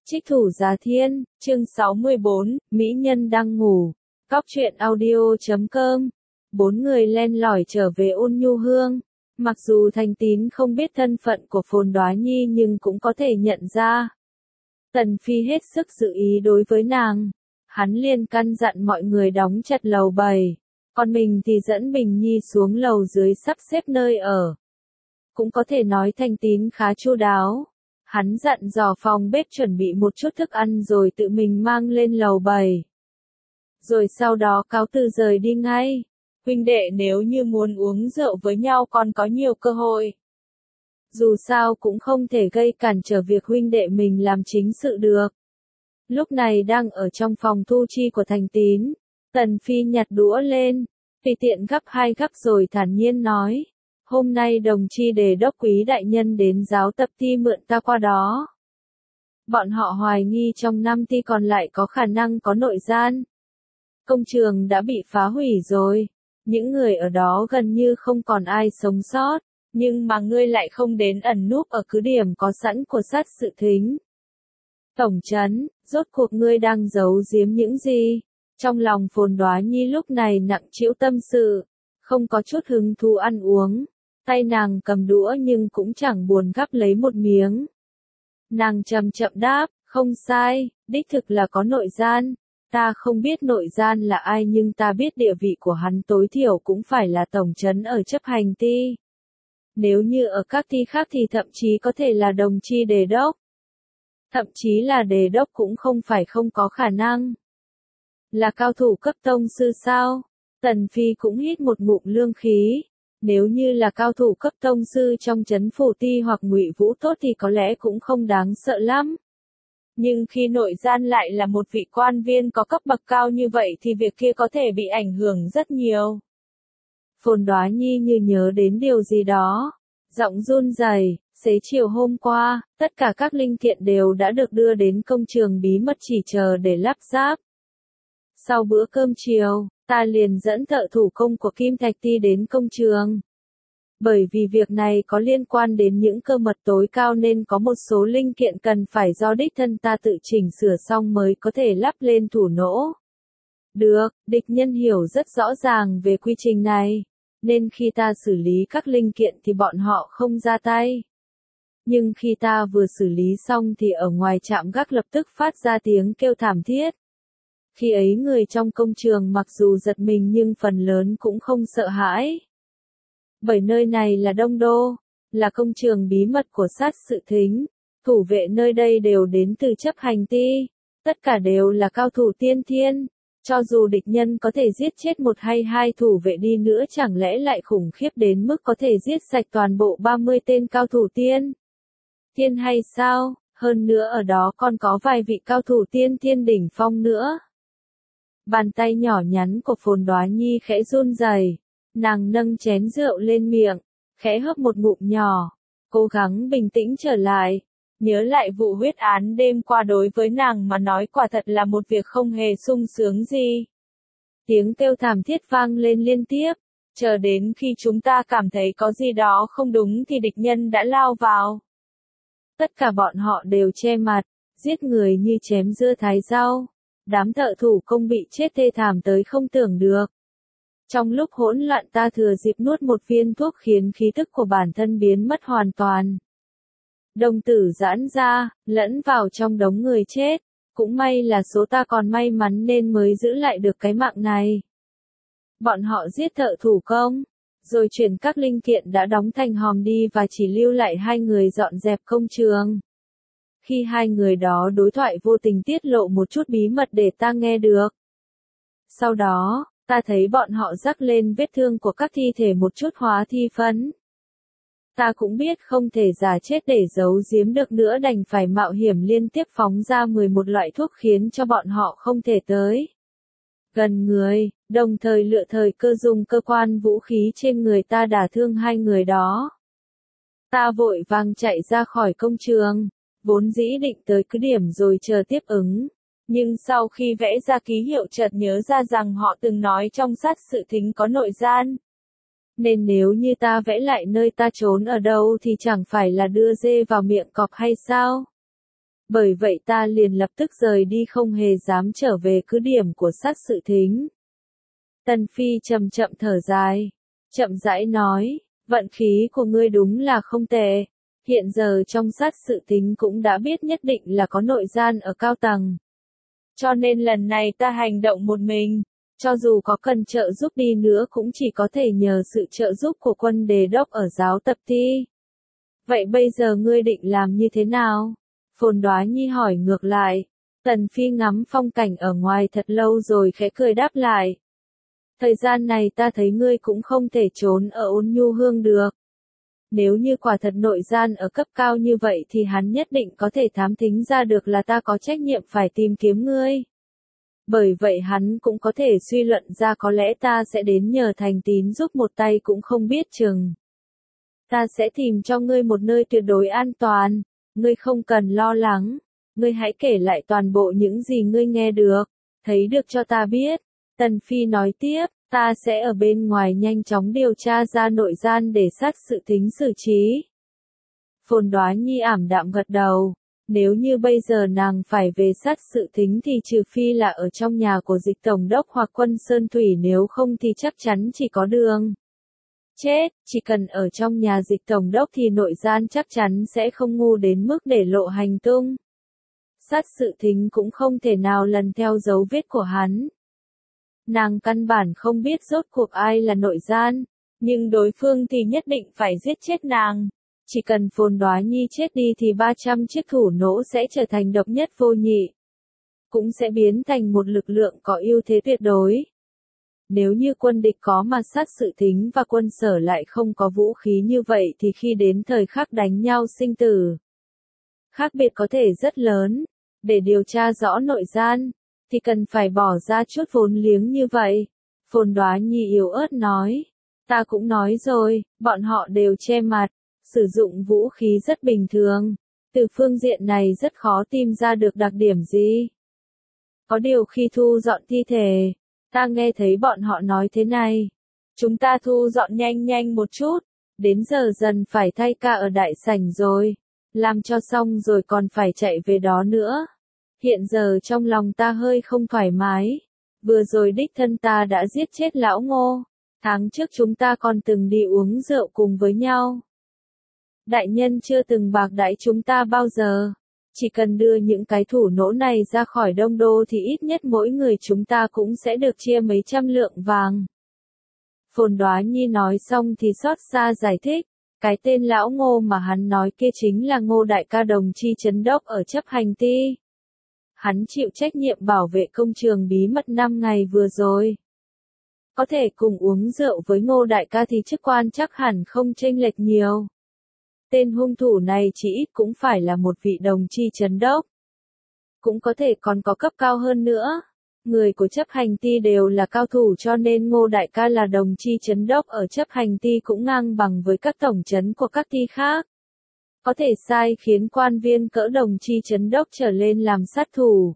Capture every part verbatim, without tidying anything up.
Trích Thủ Giá Thiên, chương sáu mươi bốn, Mỹ Nhân đang ngủ. Cóc truyện audio chấm com. Bốn người len lỏi trở về Ôn Nhu Hương. Mặc dù Thành Tín không biết thân phận của Phồn Đóa Nhi nhưng cũng có thể nhận ra. Tần Phi hết sức giữ ý đối với nàng. Hắn liền căn dặn mọi người đóng chặt lầu bảy. Còn mình thì dẫn Bình Nhi xuống lầu dưới sắp xếp nơi ở. Cũng có thể nói Thành Tín khá chu đáo. Hắn dặn dò phòng bếp chuẩn bị một chút thức ăn rồi tự mình mang lên lầu bảy. Rồi sau đó cáo từ rời đi ngay. Huynh đệ nếu như muốn uống rượu với nhau còn có nhiều cơ hội. Dù sao cũng không thể gây cản trở việc huynh đệ mình làm chính sự được. Lúc này đang ở trong phòng thu chi của Thành Tín. Tần Phi nhặt đũa lên. Tùy tiện gắp hai gắp rồi thản nhiên nói. Hôm nay đồng chi đề đốc quý đại nhân đến giáo tập ti mượn ta qua đó. Bọn họ hoài nghi trong năm ti còn lại có khả năng có nội gian. Công trường đã bị phá hủy rồi. Những người ở đó gần như không còn ai sống sót. Nhưng mà ngươi lại không đến ẩn núp ở cứ điểm có sẵn của sát sự thính. Tổng trấn, rốt cuộc ngươi đang giấu giếm những gì? Trong lòng Phồn Đóa Nhi lúc này nặng trĩu tâm sự. Không có chút hứng thú ăn uống. Tay nàng cầm đũa nhưng cũng chẳng buồn gắp lấy một miếng. Nàng chậm chậm đáp, không sai, đích thực là có nội gian. Ta không biết nội gian là ai nhưng ta biết địa vị của hắn tối thiểu cũng phải là tổng trấn ở chấp hành ti. Nếu như ở các ti khác thì thậm chí có thể là đồng chi đề đốc. Thậm chí là đề đốc cũng không phải không có khả năng. Là cao thủ cấp tông sư sao? Tần Phi cũng hít một ngụm lương khí. Nếu như là cao thủ cấp tông sư trong trấn phủ ti hoặc Ngụy Vũ tốt thì có lẽ cũng không đáng sợ lắm. Nhưng khi nội gian lại là một vị quan viên có cấp bậc cao như vậy thì việc kia có thể bị ảnh hưởng rất nhiều. Phồn Đóa Nhi như nhớ đến điều gì đó. Giọng run rẩy, xế chiều hôm qua, tất cả các linh kiện đều đã được đưa đến công trường bí mật chỉ chờ để lắp ráp. Sau bữa cơm chiều, ta liền dẫn thợ thủ công của Kim Thạch Ti đến công trường. Bởi vì việc này có liên quan đến những cơ mật tối cao nên có một số linh kiện cần phải do đích thân ta tự chỉnh sửa xong mới có thể lắp lên thủ nỗ. Được, địch nhân hiểu rất rõ ràng về quy trình này, nên khi ta xử lý các linh kiện thì bọn họ không ra tay. Nhưng khi ta vừa xử lý xong thì ở ngoài trạm gác lập tức phát ra tiếng kêu thảm thiết. Khi ấy người trong công trường mặc dù giật mình nhưng phần lớn cũng không sợ hãi. Bởi nơi này là Đông Đô, là công trường bí mật của sát sự thính, thủ vệ nơi đây đều đến từ chấp hành ti, tất cả đều là cao thủ tiên thiên, cho dù địch nhân có thể giết chết một hay hai thủ vệ đi nữa chẳng lẽ lại khủng khiếp đến mức có thể giết sạch toàn bộ ba mươi tên cao thủ tiên. Thiên hay sao, hơn nữa ở đó còn có vài vị cao thủ tiên thiên đỉnh phong nữa. Bàn tay nhỏ nhắn của Phồn Đóa Nhi khẽ run rẩy, nàng nâng chén rượu lên miệng, khẽ hớp một ngụm nhỏ, cố gắng bình tĩnh trở lại. Nhớ lại vụ huyết án đêm qua đối với nàng mà nói quả thật là một việc không hề sung sướng gì. Tiếng kêu thảm thiết vang lên liên tiếp, chờ đến khi chúng ta cảm thấy có gì đó không đúng thì địch nhân đã lao vào. Tất cả bọn họ đều che mặt, giết người như chém dưa thái rau. Đám thợ thủ công bị chết thê thảm tới không tưởng được. Trong lúc hỗn loạn ta thừa dịp nuốt một viên thuốc khiến khí tức của bản thân biến mất hoàn toàn. Đồng tử giãn ra, lẫn vào trong đống người chết. Cũng may là số ta còn may mắn nên mới giữ lại được cái mạng này. Bọn họ giết thợ thủ công, rồi chuyển các linh kiện đã đóng thành hòm đi và chỉ lưu lại hai người dọn dẹp công trường. Khi hai người đó đối thoại vô tình tiết lộ một chút bí mật để ta nghe được. Sau đó, ta thấy bọn họ rắc lên vết thương của các thi thể một chút hóa thi phấn. Ta cũng biết không thể giả chết để giấu giếm được nữa đành phải mạo hiểm liên tiếp phóng ra mười một loại thuốc khiến cho bọn họ không thể tới gần người, đồng thời lựa thời cơ dùng cơ quan vũ khí trên người ta đả thương hai người đó. Ta vội vàng chạy ra khỏi công trường. Vốn dĩ định tới cứ điểm rồi chờ tiếp ứng. Nhưng sau khi vẽ ra ký hiệu chợt nhớ ra rằng họ từng nói trong sát sự thính có nội gian. Nên nếu như ta vẽ lại nơi ta trốn ở đâu thì chẳng phải là đưa dê vào miệng cọp hay sao? Bởi vậy ta liền lập tức rời đi không hề dám trở về cứ điểm của sát sự thính. Tần Phi chậm chậm thở dài, chậm rãi nói, vận khí của ngươi đúng là không tệ. Hiện giờ trong sát sự thính cũng đã biết nhất định là có nội gian ở cao tầng. Cho nên lần này ta hành động một mình, cho dù có cần trợ giúp đi nữa cũng chỉ có thể nhờ sự trợ giúp của quân đề đốc ở giáo tập ti. Vậy bây giờ ngươi định làm như thế nào? Phồn Đoá Nhi hỏi ngược lại. Tần Phi ngắm phong cảnh ở ngoài thật lâu rồi khẽ cười đáp lại. Thời gian này ta thấy ngươi cũng không thể trốn ở Ôn Nhu Hương được. Nếu như quả thật nội gian ở cấp cao như vậy thì hắn nhất định có thể thám thính ra được là ta có trách nhiệm phải tìm kiếm ngươi. Bởi vậy hắn cũng có thể suy luận ra có lẽ ta sẽ đến nhờ Thành Tín giúp một tay cũng không biết chừng. Ta sẽ tìm cho ngươi một nơi tuyệt đối an toàn, ngươi không cần lo lắng, ngươi hãy kể lại toàn bộ những gì ngươi nghe được, thấy được cho ta biết. Tần Phi nói tiếp, ta sẽ ở bên ngoài nhanh chóng điều tra ra nội gian để sát sự thính xử trí. Phồn Đoá Nhi ảm đạm gật đầu, nếu như bây giờ nàng phải về sát sự thính thì trừ phi là ở trong nhà của Dịch Tổng đốc hoặc Quân Sơn Thủy, nếu không thì chắc chắn chỉ có đường chết. Chỉ cần ở trong nhà Dịch Tổng đốc thì nội gian chắc chắn sẽ không ngu đến mức để lộ hành tung. Sát sự thính cũng không thể nào lần theo dấu vết của hắn. Nàng căn bản không biết rốt cuộc ai là nội gian, nhưng đối phương thì nhất định phải giết chết nàng. Chỉ cần Phồn Đoá Nhi chết đi thì ba trăm chiếc thủ nỗ sẽ trở thành độc nhất vô nhị. Cũng sẽ biến thành một lực lượng có ưu thế tuyệt đối. Nếu như quân địch có mà sát sự thính và quân sở lại không có vũ khí như vậy thì khi đến thời khắc đánh nhau sinh tử, khác biệt có thể rất lớn. Để điều tra rõ nội gian, thì cần phải bỏ ra chút vốn liếng như vậy. Phồn Đoá Nhi yếu ớt nói, ta cũng nói rồi, bọn họ đều che mặt, sử dụng vũ khí rất bình thường. Từ phương diện này rất khó tìm ra được đặc điểm gì. Có điều khi thu dọn thi thể, ta nghe thấy bọn họ nói thế này. Chúng ta thu dọn nhanh nhanh một chút, đến giờ dần phải thay ca ở đại sảnh rồi. Làm cho xong rồi còn phải chạy về đó nữa. Hiện giờ trong lòng ta hơi không thoải mái. Vừa rồi đích thân ta đã giết chết lão Ngô. Tháng trước chúng ta còn từng đi uống rượu cùng với nhau. Đại nhân chưa từng bạc đãi chúng ta bao giờ. Chỉ cần đưa những cái thủ nỗ này ra khỏi Đông Đô thì ít nhất mỗi người chúng ta cũng sẽ được chia mấy trăm lượng vàng. Phồn Đoá Nhi nói xong thì xót xa giải thích. Cái tên lão Ngô mà hắn nói kia chính là Ngô đại ca đồng chi trấn đốc ở chấp hành ti. Hắn chịu trách nhiệm bảo vệ công trường bí mật năm ngày vừa rồi. Có thể cùng uống rượu với Ngô đại ca thì chức quan chắc hẳn không chênh lệch nhiều. Tên hung thủ này chỉ ít cũng phải là một vị đồng chi trấn đốc. Cũng có thể còn có cấp cao hơn nữa. Người của chấp hành ti đều là cao thủ cho nên Ngô đại ca là đồng chi trấn đốc ở chấp hành ti cũng ngang bằng với các tổng trấn của các ti khác. Có thể sai khiến quan viên cỡ đồng chi trấn đốc trở lên làm sát thủ.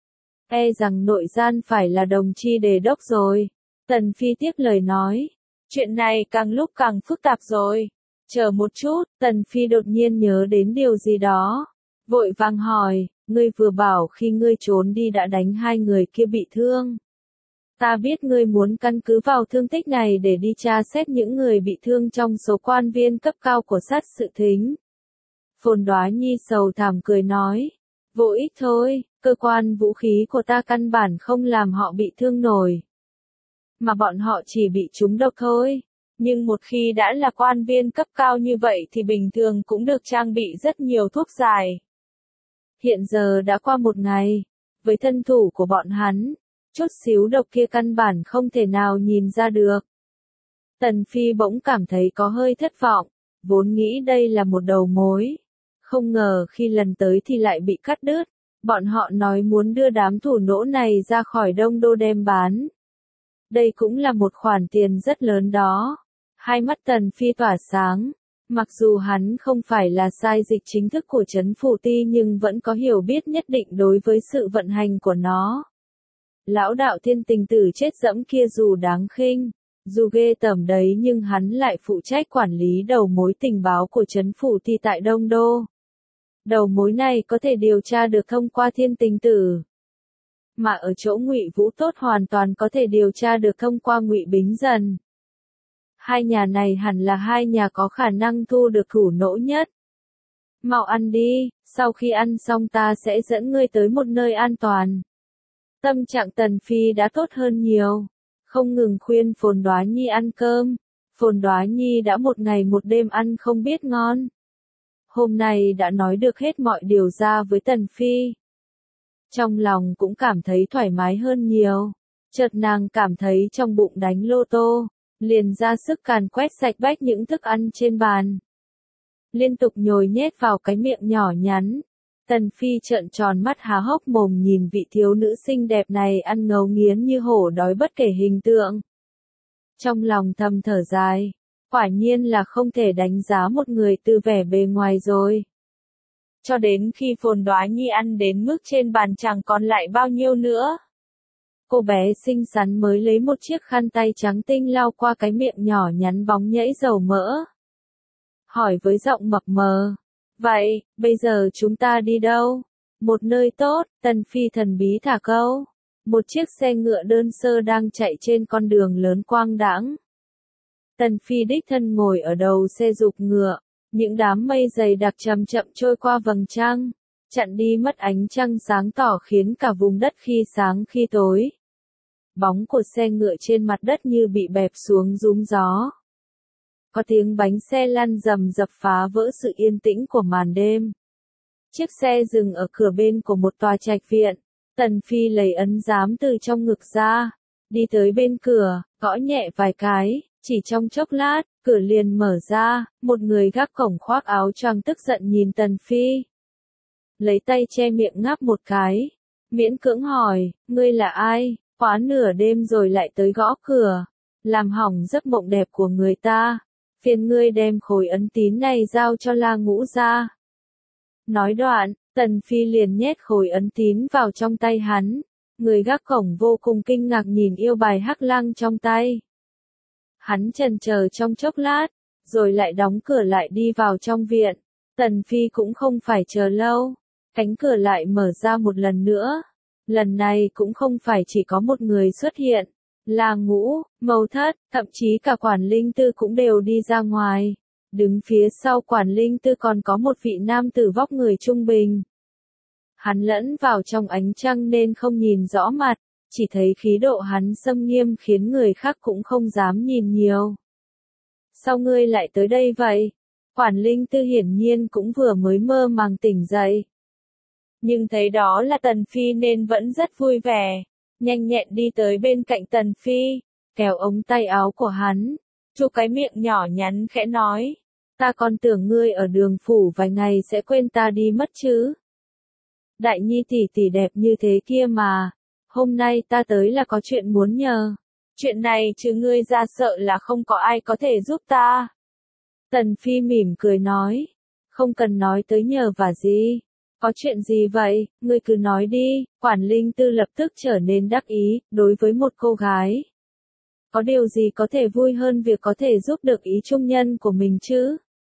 E rằng nội gian phải là đồng chi đề đốc rồi. Tần Phi tiếp lời nói. Chuyện này càng lúc càng phức tạp rồi. Chờ một chút, Tần Phi đột nhiên nhớ đến điều gì đó. Vội vàng hỏi, ngươi vừa bảo khi ngươi trốn đi đã đánh hai người kia bị thương. Ta biết ngươi muốn căn cứ vào thương tích này để đi tra xét những người bị thương trong số quan viên cấp cao của sát sự thính. Phồn Đoá Nhi sầu thảm cười nói, vô ích thôi, cơ quan vũ khí của ta căn bản không làm họ bị thương nổi. Mà bọn họ chỉ bị trúng độc thôi. Nhưng một khi đã là quan viên cấp cao như vậy thì bình thường cũng được trang bị rất nhiều thuốc giải. Hiện giờ đã qua một ngày, với thân thủ của bọn hắn, chút xíu độc kia căn bản không thể nào nhìn ra được. Tần Phi bỗng cảm thấy có hơi thất vọng, vốn nghĩ đây là một đầu mối. Không ngờ khi lần tới thì lại bị cắt đứt, bọn họ nói muốn đưa đám thủ nỗ này ra khỏi Đông Đô đem bán. Đây cũng là một khoản tiền rất lớn đó. Hai mắt Tần Phi tỏa sáng, mặc dù hắn không phải là sai dịch chính thức của trấn phủ ti nhưng vẫn có hiểu biết nhất định đối với sự vận hành của nó. Lão đạo thiên tình tử chết dẫm kia dù đáng khinh, dù ghê tởm đấy nhưng hắn lại phụ trách quản lý đầu mối tình báo của trấn phủ ti tại Đông Đô. Đầu mối này có thể điều tra được thông qua Thiên Tình Tử. Mà ở chỗ Ngụy Vũ Tốt hoàn toàn có thể điều tra được thông qua Ngụy Bính Dần. Hai nhà này hẳn là hai nhà có khả năng thu được thủ nỗ nhất. Mau ăn đi, sau khi ăn xong ta sẽ dẫn ngươi tới một nơi an toàn. Tâm trạng Tần Phi đã tốt hơn nhiều, không ngừng khuyên Phồn Đoá Nhi ăn cơm. Phồn Đoá Nhi đã một ngày một đêm ăn không biết ngon. Hôm nay đã nói được hết mọi điều ra với Tần Phi. Trong lòng cũng cảm thấy thoải mái hơn nhiều. Chợt nàng cảm thấy trong bụng đánh lô tô, liền ra sức càn quét sạch bách những thức ăn trên bàn. Liên tục nhồi nhét vào cái miệng nhỏ nhắn. Tần Phi trợn tròn mắt há hốc mồm nhìn vị thiếu nữ xinh đẹp này ăn ngấu nghiến như hổ đói bất kể hình tượng. Trong lòng thầm thở dài, quả nhiên là không thể đánh giá một người từ vẻ bề ngoài rồi. Cho đến khi Phồn Đoá Nhi ăn đến mức trên bàn chẳng còn lại bao nhiêu nữa. Cô bé xinh xắn mới lấy một chiếc khăn tay trắng tinh lau qua cái miệng nhỏ nhắn bóng nhẫy dầu mỡ. Hỏi với giọng mập mờ, vậy, bây giờ chúng ta đi đâu? Một nơi tốt, Tần Phi thần bí thả câu. Một chiếc xe ngựa đơn sơ đang chạy trên con đường lớn quang đãng. Tần Phi đích thân ngồi ở đầu xe giục ngựa, những đám mây dày đặc chậm chậm trôi qua vầng trăng, chặn đi mất ánh trăng sáng tỏ khiến cả vùng đất khi sáng khi tối. Bóng của xe ngựa trên mặt đất như bị bẹp xuống rúm gió. Có tiếng bánh xe lăn rầm rập phá vỡ sự yên tĩnh của màn đêm. Chiếc xe dừng ở cửa bên của một tòa trạch viện. Tần Phi lấy ấn giám từ trong ngực ra, đi tới bên cửa, gõ nhẹ vài cái, chỉ trong chốc lát, cửa liền mở ra, một người gác cổng khoác áo choàng tức giận nhìn Tần Phi. Lấy tay che miệng ngáp một cái, miễn cưỡng hỏi, ngươi là ai, quá nửa đêm rồi lại tới gõ cửa, làm hỏng giấc mộng đẹp của người ta, phiền ngươi đem khối ấn tín này giao cho La Ngũ ra. Nói đoạn, Tần Phi liền nhét khối ấn tín vào trong tay hắn, người gác cổng vô cùng kinh ngạc nhìn yêu bài hắc lăng trong tay. Hắn chần chờ trong chốc lát, rồi lại đóng cửa lại đi vào trong viện. Tần Phi cũng không phải chờ lâu, cánh cửa lại mở ra một lần nữa. Lần này cũng không phải chỉ có một người xuất hiện, là Ngũ, Mâu Thất, thậm chí cả Quản Linh Tư cũng đều đi ra ngoài. Đứng phía sau Quản Linh Tư còn có một vị nam tử vóc người trung bình. Hắn lẫn vào trong ánh trăng nên không nhìn rõ mặt, chỉ thấy khí độ hắn xâm nghiêm khiến người khác cũng không dám nhìn nhiều. Sao ngươi lại tới đây vậy? Quản Linh Tư hiển nhiên cũng vừa mới mơ màng tỉnh dậy. Nhưng thấy đó là Tần Phi nên vẫn rất vui vẻ, nhanh nhẹn đi tới bên cạnh Tần Phi, kéo ống tay áo của hắn, chu cái miệng nhỏ nhắn khẽ nói, ta còn tưởng ngươi ở đường phủ vài ngày sẽ quên ta đi mất chứ. Đại Nhi tỷ tỷ đẹp như thế kia mà, hôm nay ta tới là có chuyện muốn nhờ. Chuyện này chứ ngươi ra sợ là không có ai có thể giúp ta. Tần Phi mỉm cười nói, không cần nói tới nhờ vả gì. Có chuyện gì vậy, ngươi cứ nói đi. Quản Linh Tư lập tức trở nên đắc ý, đối với một cô gái. Có điều gì có thể vui hơn việc có thể giúp được ý trung nhân của mình chứ?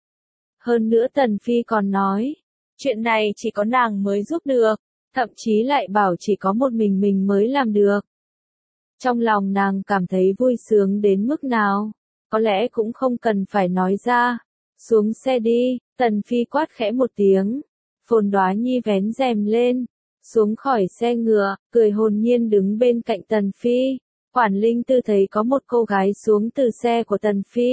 Hơn nữa Tần Phi còn nói, chuyện này chỉ có nàng mới giúp được, thậm chí lại bảo chỉ có một mình mình mới làm được. Trong lòng nàng cảm thấy vui sướng đến mức nào, có lẽ cũng không cần phải nói ra. Xuống xe đi, Tần Phi quát khẽ một tiếng. Phồn Đoá Nhi vén rèm lên, xuống khỏi xe ngựa, cười hồn nhiên đứng bên cạnh Tần Phi. Quản Linh Tư thấy có một cô gái xuống từ xe của Tần Phi.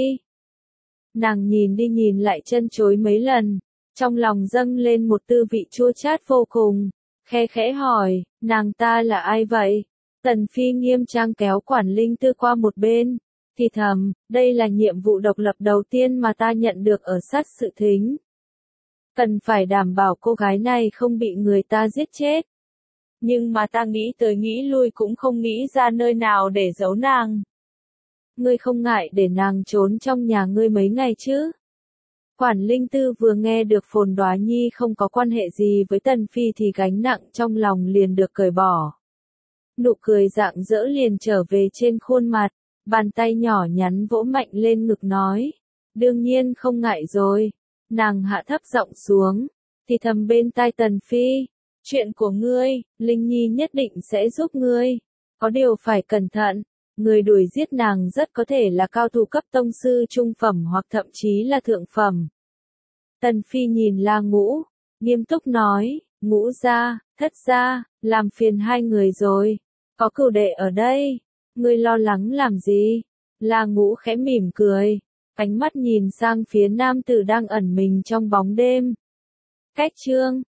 Nàng nhìn đi nhìn lại chân chối mấy lần, trong lòng dâng lên một tư vị chua chát vô cùng, khe khẽ hỏi, nàng ta là ai vậy? Tần Phi nghiêm trang kéo Quản Linh Tư qua một bên, thì thầm, đây là nhiệm vụ độc lập đầu tiên mà ta nhận được ở sát sự thính. Cần phải đảm bảo cô gái này không bị người ta giết chết. Nhưng mà ta nghĩ tới nghĩ lui cũng không nghĩ ra nơi nào để giấu nàng. Ngươi không ngại để nàng trốn trong nhà ngươi mấy ngày chứ? Quản Linh Tư vừa nghe được Phồn Đoá Nhi không có quan hệ gì với Tần Phi thì gánh nặng trong lòng liền được cởi bỏ. Nụ cười rạng rỡ liền trở về trên khuôn mặt, bàn tay nhỏ nhắn vỗ mạnh lên ngực nói. Đương nhiên không ngại rồi. Nàng hạ thấp giọng xuống, thì thầm bên tai Tần Phi, chuyện của ngươi, Linh Nhi nhất định sẽ giúp ngươi. Có điều phải cẩn thận, người đuổi giết nàng rất có thể là cao thủ cấp tông sư trung phẩm hoặc thậm chí là thượng phẩm. Tần Phi nhìn La Ngũ, nghiêm túc nói, Ngũ gia, Thất gia, làm phiền hai người rồi. Có cửu đệ ở đây, ngươi lo lắng làm gì? La Ngũ khẽ mỉm cười, ánh mắt nhìn sang phía nam tử đang ẩn mình trong bóng đêm. Cách chương